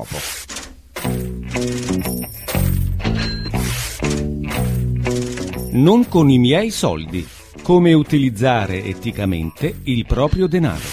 dopo. Non con i miei soldi. Come utilizzare eticamente il proprio denaro.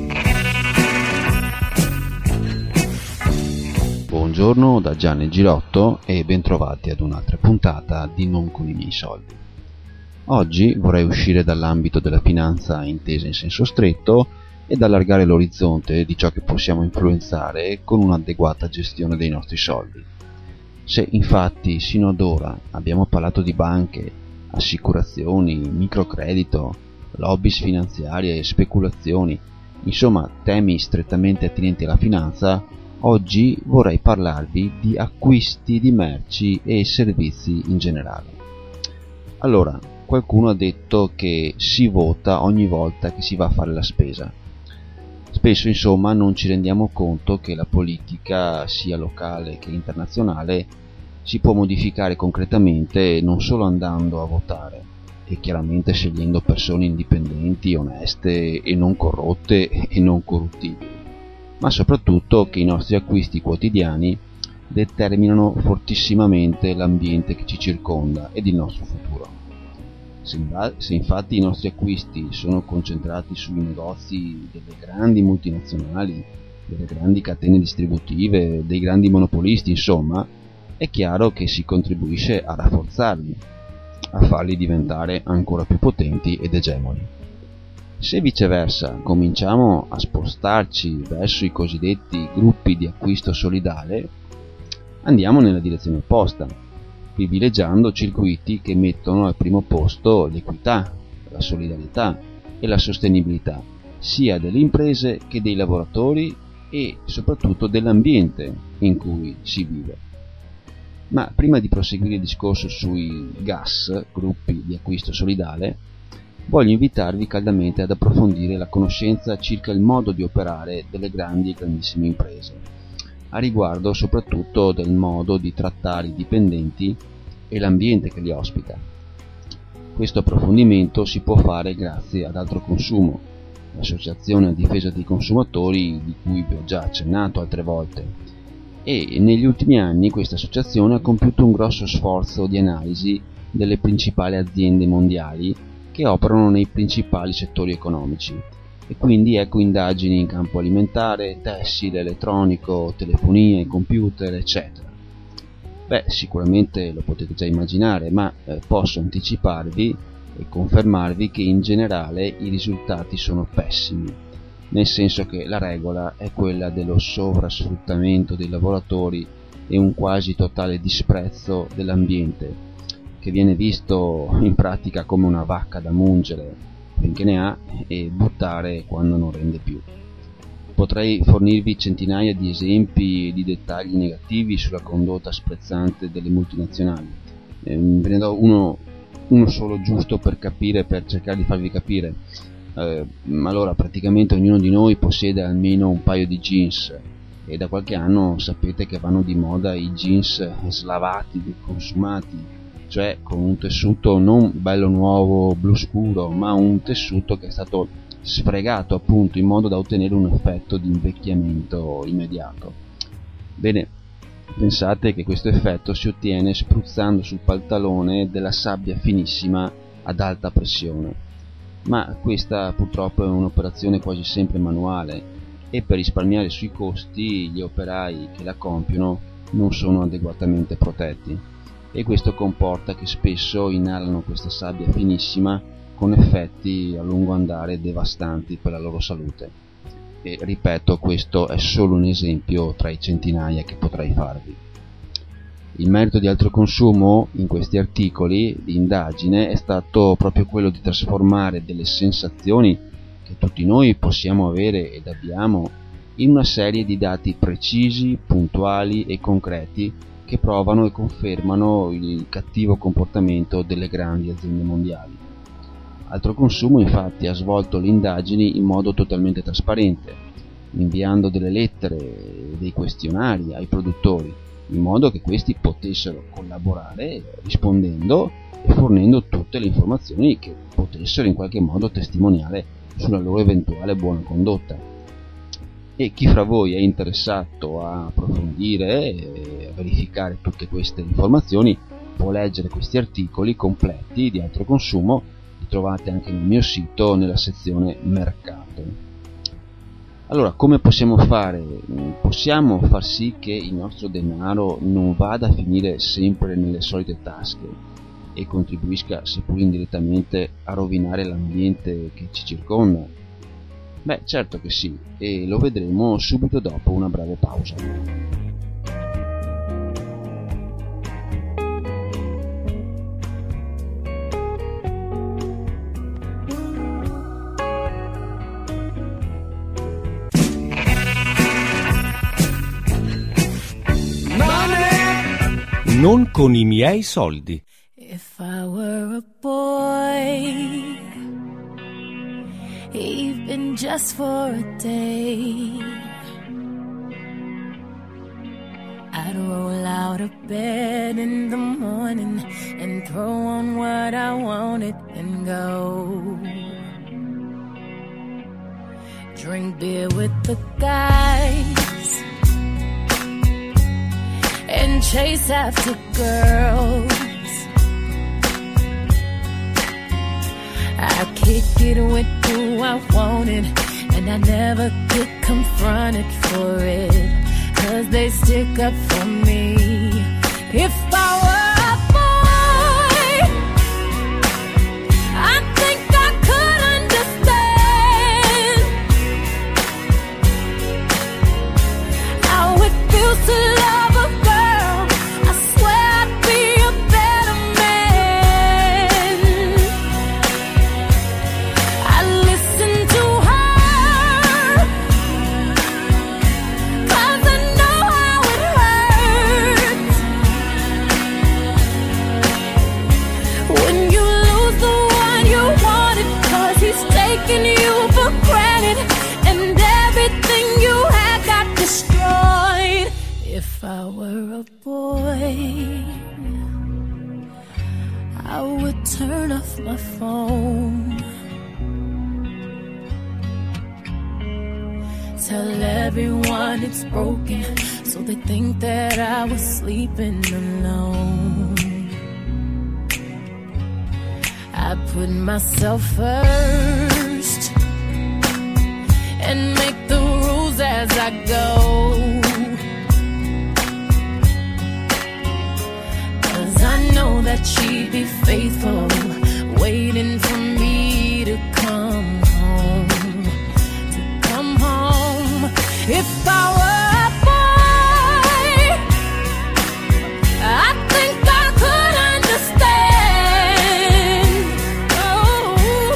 Buongiorno da Gianni Girotto e bentrovati ad un'altra puntata di Non con i miei soldi. Oggi vorrei uscire dall'ambito della finanza intesa in senso stretto ed allargare l'orizzonte di ciò che possiamo influenzare con un'adeguata gestione dei nostri soldi. Se infatti sino ad ora abbiamo parlato di banche, assicurazioni, microcredito, lobbies finanziarie e speculazioni, insomma temi strettamente attinenti alla finanza, oggi vorrei parlarvi di acquisti di merci e servizi in generale. Allora, qualcuno ha detto che si vota ogni volta che si va a fare la spesa. Spesso, insomma, non ci rendiamo conto che la politica, sia locale che internazionale, si può modificare concretamente non solo andando a votare e chiaramente scegliendo persone indipendenti, oneste e non corrotte e non corruttibili, ma soprattutto che i nostri acquisti quotidiani determinano fortissimamente l'ambiente che ci circonda ed il nostro futuro. Se infatti i nostri acquisti sono concentrati sui negozi delle grandi multinazionali, delle grandi catene distributive, dei grandi monopolisti, insomma, è chiaro che si contribuisce a rafforzarli, a farli diventare ancora più potenti ed egemoni. Se viceversa cominciamo a spostarci verso i cosiddetti gruppi di acquisto solidale, andiamo nella direzione opposta, privilegiando circuiti che mettono al primo posto l'equità, la solidarietà e la sostenibilità, sia delle imprese che dei lavoratori e soprattutto dell'ambiente in cui si vive. Ma prima di proseguire il discorso sui GAS, gruppi di acquisto solidale, voglio invitarvi caldamente ad approfondire la conoscenza circa il modo di operare delle grandi e grandissime imprese, a riguardo soprattutto del modo di trattare i dipendenti e l'ambiente che li ospita. Questo approfondimento si può fare grazie ad Altro Consumo, l'associazione a difesa dei consumatori di cui vi ho già accennato altre volte, e negli ultimi anni questa associazione ha compiuto un grosso sforzo di analisi delle principali aziende mondiali che operano nei principali settori economici, e quindi ecco indagini in campo alimentare, tessile, elettronico, telefonia, computer, eccetera. Sicuramente lo potete già immaginare, ma posso anticiparvi e confermarvi che in generale i risultati sono pessimi, nel senso che la regola è quella dello sovrasfruttamento dei lavoratori e un quasi totale disprezzo dell'ambiente, che viene visto in pratica come una vacca da mungere finché ne ha e buttare quando non rende più. Potrei fornirvi centinaia di esempi e di dettagli negativi sulla condotta sprezzante delle multinazionali. Ve ne do uno solo giusto per capire, per cercare di farvi capire. Allora, praticamente ognuno di noi possiede almeno un paio di jeans e da qualche anno sapete che vanno di moda i jeans slavati, deconsumati, cioè con un tessuto non bello nuovo blu scuro, ma un tessuto che è stato sfregato appunto in modo da ottenere un effetto di invecchiamento immediato. Bene, pensate che questo effetto si ottiene spruzzando sul pantalone della sabbia finissima ad alta pressione, ma questa purtroppo è un'operazione quasi sempre manuale e per risparmiare sui costi gli operai che la compiono non sono adeguatamente protetti, e questo comporta che spesso inalano questa sabbia finissima con effetti a lungo andare devastanti per la loro salute. E ripeto, questo è solo un esempio tra i centinaia che potrei farvi. Il merito di Altro Consumo in questi articoli di indagine è stato proprio quello di trasformare delle sensazioni che tutti noi possiamo avere ed abbiamo in una serie di dati precisi, puntuali e concreti che provano e confermano il cattivo comportamento delle grandi aziende mondiali. Altro Consumo infatti ha svolto le indagini in modo totalmente trasparente, inviando delle lettere e dei questionari ai produttori, in modo che questi potessero collaborare rispondendo e fornendo tutte le informazioni che potessero in qualche modo testimoniare sulla loro eventuale buona condotta. E chi fra voi è interessato a approfondire e a verificare tutte queste informazioni può leggere questi articoli completi di altro consumo, li trovate anche nel mio sito nella sezione mercato. Allora, come possiamo fare? Possiamo far sì che il nostro denaro non vada a finire sempre nelle solite tasche e contribuisca, seppur indirettamente, a rovinare l'ambiente che ci circonda? Beh, certo che sì, e lo vedremo subito dopo una breve pausa. Non con i miei soldi. If I were a boy, even just for a day, I'd roll out of bed in the morning and throw on what I wanted and go drink beer with the guys and chase after girls. I kick it with who I wanted, and I never get confronted for it, 'cause they stick up for me. If I were a boy, I think I could understand how it feels to love a girl. I swear I'd be a better man. I listen to her, 'cause I know how it hurts when you lose the one you wanted, 'cause he's taking you for granted and everything you had got destroyed. If I were a boy, I would turn off my phone, tell everyone it's broken, so they think that I was sleeping alone. I put myself first and make the rules as I go, 'cause I know that she'd be faithful, waiting for me to come home, to come home. If I were a boy, I think I could understand, oh,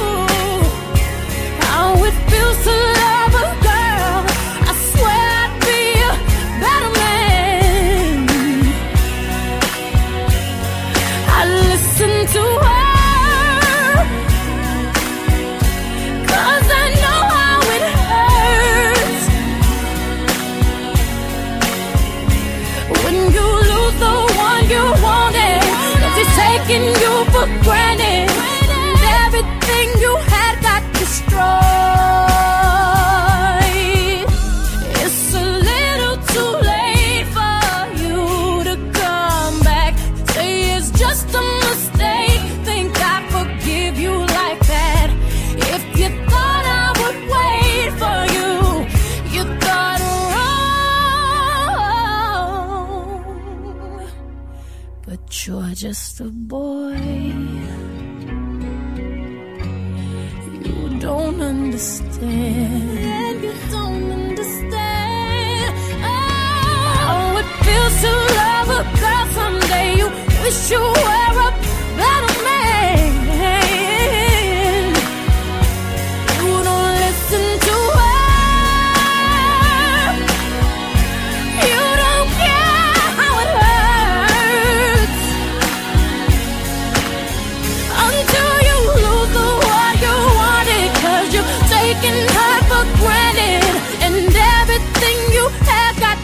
how it feels to love a girl. I swear I'd be a better man. I listen to her, 'cause I know how it hurts when you lose the one you wanted, 'cause he's taking you for granted and everything you had got destroyed. It's a little too late for you to come back, say it's just a mistake, think I forgive you like that. If you thought I would wait for you, you thought wrong. But you're just a boy, you don't understand. You don't understand. Oh, how it feels to love a girl someday. You wish you were a better man. You don't listen to her. You don't care how it hurts until you lose the one you wanted, 'cause you're taking her for granted and everything you had got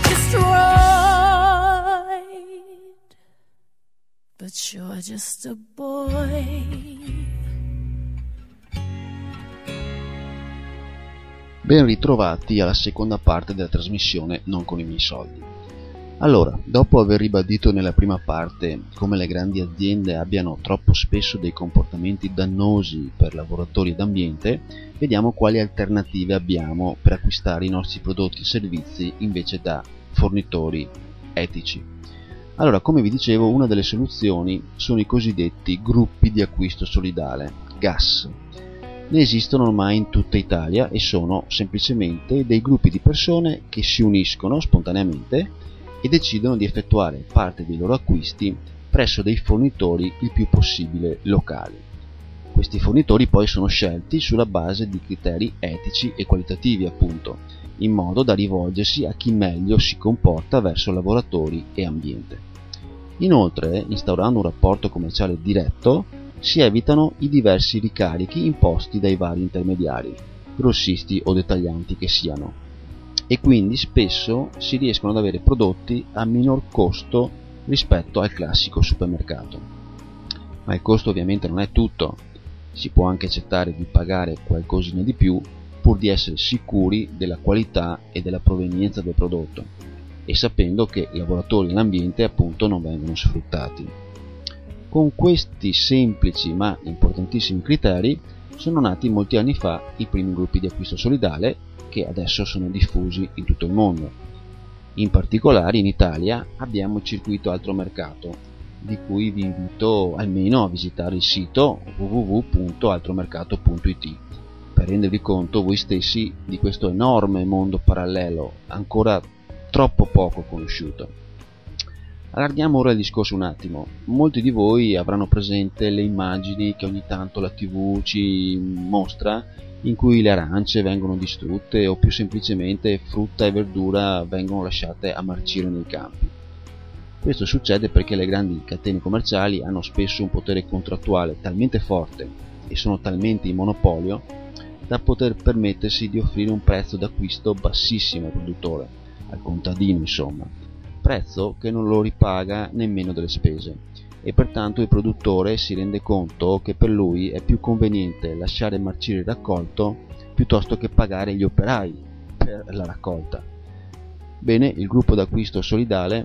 destroyed. But you're just a boy. Ben ritrovati alla seconda parte della trasmissione Non con i miei soldi. Allora, dopo aver ribadito nella prima parte come le grandi aziende abbiano troppo spesso dei comportamenti dannosi per lavoratori ed ambiente, vediamo quali alternative abbiamo per acquistare i nostri prodotti e servizi invece da fornitori etici. Allora, come vi dicevo, una delle soluzioni sono i cosiddetti gruppi di acquisto solidale, GAS. Ne esistono ormai in tutta Italia e sono semplicemente dei gruppi di persone che si uniscono spontaneamente e decidono di effettuare parte dei loro acquisti presso dei fornitori il più possibile locali. Questi fornitori poi sono scelti sulla base di criteri etici e qualitativi, appunto, in modo da rivolgersi a chi meglio si comporta verso lavoratori e ambiente. Inoltre, instaurando un rapporto commerciale diretto, si evitano i diversi ricarichi imposti dai vari intermediari, grossisti o dettaglianti che siano, e quindi spesso si riescono ad avere prodotti a minor costo rispetto al classico supermercato. Ma il costo ovviamente non è tutto, si può anche accettare di pagare qualcosina di più pur di essere sicuri della qualità e della provenienza del prodotto e sapendo che i lavoratori e l'ambiente appunto non vengono sfruttati. Con questi semplici ma importantissimi criteri sono nati molti anni fa i primi gruppi di acquisto solidale che adesso sono diffusi in tutto il mondo. In particolare in Italia abbiamo il circuito Altromercato, di cui vi invito almeno a visitare il sito www.altromercato.it per rendervi conto voi stessi di questo enorme mondo parallelo ancora troppo poco conosciuto. Allarghiamo ora il discorso un attimo. Molti di voi avranno presente le immagini che ogni tanto la TV ci mostra in cui le arance vengono distrutte o più semplicemente frutta e verdura vengono lasciate a marcire nei campi. Questo succede perché le grandi catene commerciali hanno spesso un potere contrattuale talmente forte e sono talmente in monopolio da poter permettersi di offrire un prezzo d'acquisto bassissimo al produttore, al contadino insomma, prezzo che non lo ripaga nemmeno delle spese e pertanto il produttore si rende conto che per lui è più conveniente lasciare marcire il raccolto piuttosto che pagare gli operai per la raccolta. Bene, il gruppo d'acquisto solidale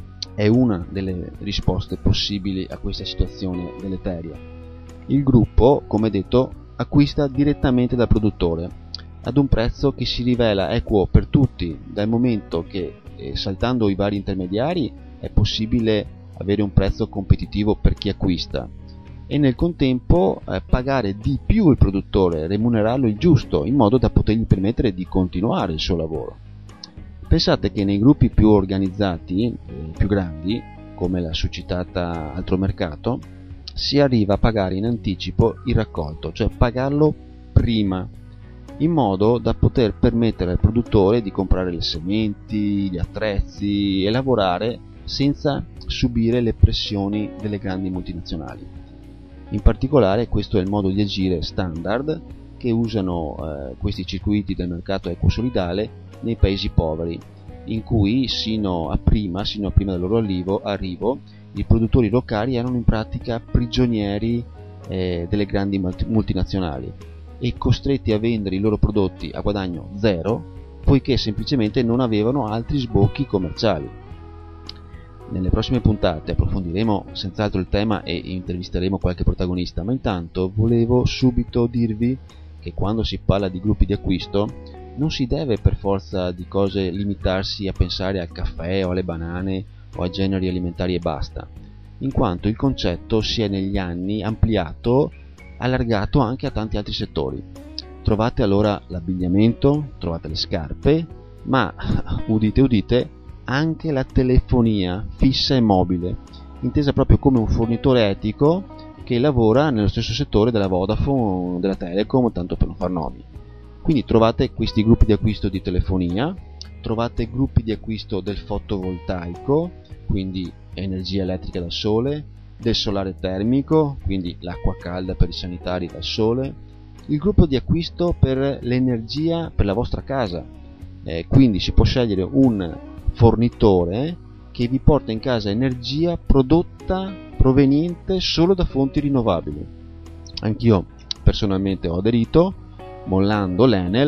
è una delle risposte possibili a questa situazione deleteria. Il gruppo, come detto, acquista direttamente dal produttore ad un prezzo che si rivela equo per tutti, dal momento che saltando i vari intermediari è possibile avere un prezzo competitivo per chi acquista e nel contempo pagare di più il produttore, remunerarlo il giusto in modo da potergli permettere di continuare il suo lavoro. Pensate che nei gruppi più organizzati, più grandi, come la succitata Altromercato, si arriva a pagare in anticipo il raccolto, cioè pagarlo prima, in modo da poter permettere al produttore di comprare le sementi, gli attrezzi e lavorare senza subire le pressioni delle grandi multinazionali. In particolare questo è il modo di agire standard che usano questi circuiti del mercato equo solidale nei paesi poveri, in cui sino a prima del loro arrivo i produttori locali erano in pratica prigionieri delle grandi multinazionali e costretti a vendere i loro prodotti a guadagno zero poiché semplicemente non avevano altri sbocchi commerciali. Nelle prossime puntate approfondiremo senz'altro il tema e intervisteremo qualche protagonista, ma intanto volevo subito dirvi che quando si parla di gruppi di acquisto non si deve per forza di cose limitarsi a pensare al caffè o alle banane o a generi alimentari e basta, in quanto il concetto si è negli anni ampliato, allargato anche a tanti altri settori. Trovate allora l'abbigliamento, trovate le scarpe, ma udite udite anche la telefonia fissa e mobile, intesa proprio come un fornitore etico che lavora nello stesso settore della Vodafone, della Telecom, tanto per non far nomi. Quindi trovate questi gruppi di acquisto di telefonia, trovate gruppi di acquisto del fotovoltaico, quindi energia elettrica dal sole, del solare termico, quindi l'acqua calda per i sanitari dal sole, il gruppo di acquisto per l'energia per la vostra casa, quindi si può scegliere un fornitore che vi porta in casa energia prodotta proveniente solo da fonti rinnovabili. Anch'io personalmente ho aderito, mollando l'Enel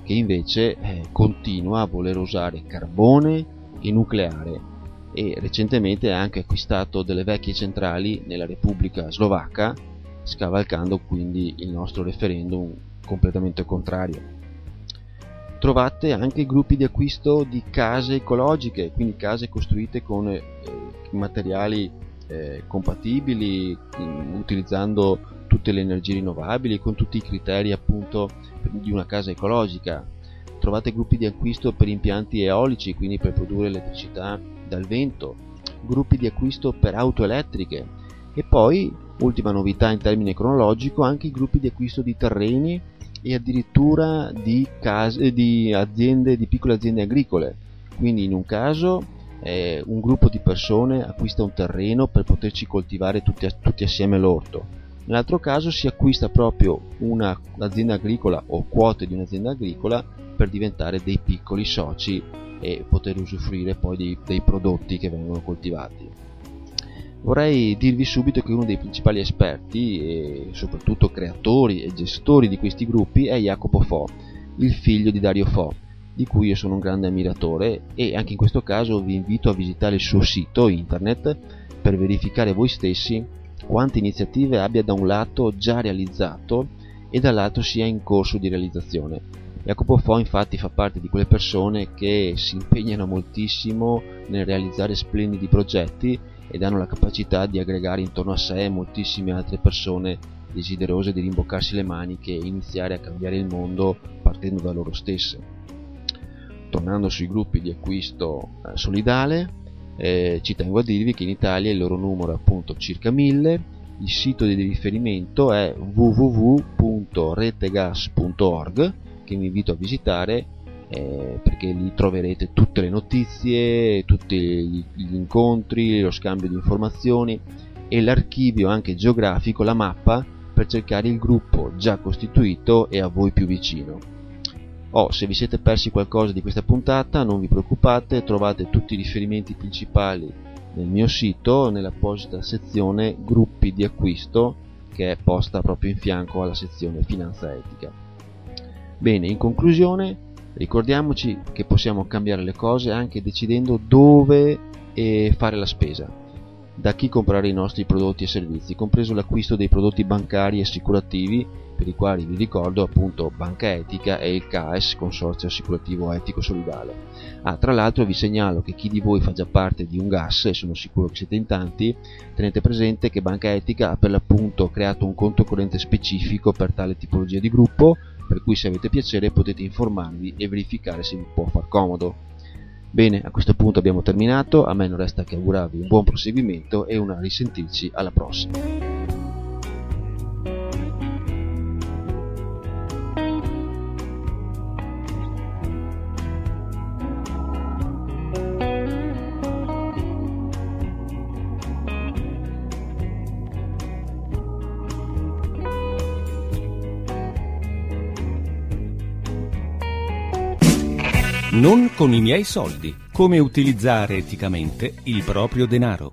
che invece continua a voler usare carbone e nucleare, e recentemente ha anche acquistato delle vecchie centrali nella Repubblica Slovacca, scavalcando quindi il nostro referendum completamente contrario. Trovate anche gruppi di acquisto di case ecologiche, quindi case costruite con materiali compatibili, utilizzando tutte le energie rinnovabili, con tutti i criteri appunto di una casa ecologica. Trovate gruppi di acquisto per impianti eolici, quindi per produrre elettricità dal vento, gruppi di acquisto per auto elettriche, e poi, ultima novità in termine cronologico, anche i gruppi di acquisto di terreni e addirittura di case, di piccole aziende agricole. Quindi in un caso un gruppo di persone acquista un terreno per poterci coltivare tutti assieme l'orto, nell'altro caso si acquista proprio un'azienda agricola o quote di un'azienda agricola per diventare dei piccoli soci e poter usufruire poi dei prodotti che vengono coltivati. Vorrei dirvi subito che uno dei principali esperti e soprattutto creatori e gestori di questi gruppi è Jacopo Fo, il figlio di Dario Fo, di cui io sono un grande ammiratore, e anche in questo caso vi invito a visitare il suo sito internet per verificare voi stessi quante iniziative abbia da un lato già realizzato e dall'altro sia in corso di realizzazione. Jacopo Fo infatti fa parte di quelle persone che si impegnano moltissimo nel realizzare splendidi progetti ed hanno la capacità di aggregare intorno a sé moltissime altre persone desiderose di rimboccarsi le maniche e iniziare a cambiare il mondo partendo da loro stesse. Tornando sui gruppi di acquisto solidale, ci tengo a dirvi che in Italia il loro numero è appunto circa 1000, il sito di riferimento è www.retegas.org, che vi invito a visitare perché lì troverete tutte le notizie, tutti gli incontri, lo scambio di informazioni e l'archivio anche geografico, la mappa per cercare il gruppo già costituito e a voi più vicino. Se vi siete persi qualcosa di questa puntata, non vi preoccupate, trovate tutti i riferimenti principali nel mio sito, nell'apposita sezione gruppi di acquisto, che è posta proprio in fianco alla sezione finanza etica. Bene, in conclusione, ricordiamoci che possiamo cambiare le cose anche decidendo dove fare la spesa, da chi comprare i nostri prodotti e servizi, compreso l'acquisto dei prodotti bancari e assicurativi, per i quali vi ricordo appunto Banca Etica e il CAES, Consorzio Assicurativo Etico Solidale. Tra l'altro vi segnalo che chi di voi fa già parte di un GAS, e sono sicuro che siete in tanti, tenete presente che Banca Etica ha per l'appunto creato un conto corrente specifico per tale tipologia di gruppo, per cui se avete piacere potete informarvi e verificare se vi può far comodo. Bene, a questo punto abbiamo terminato, a me non resta che augurarvi un buon proseguimento e una risentirci alla prossima. Non con i miei soldi. Come utilizzare eticamente il proprio denaro.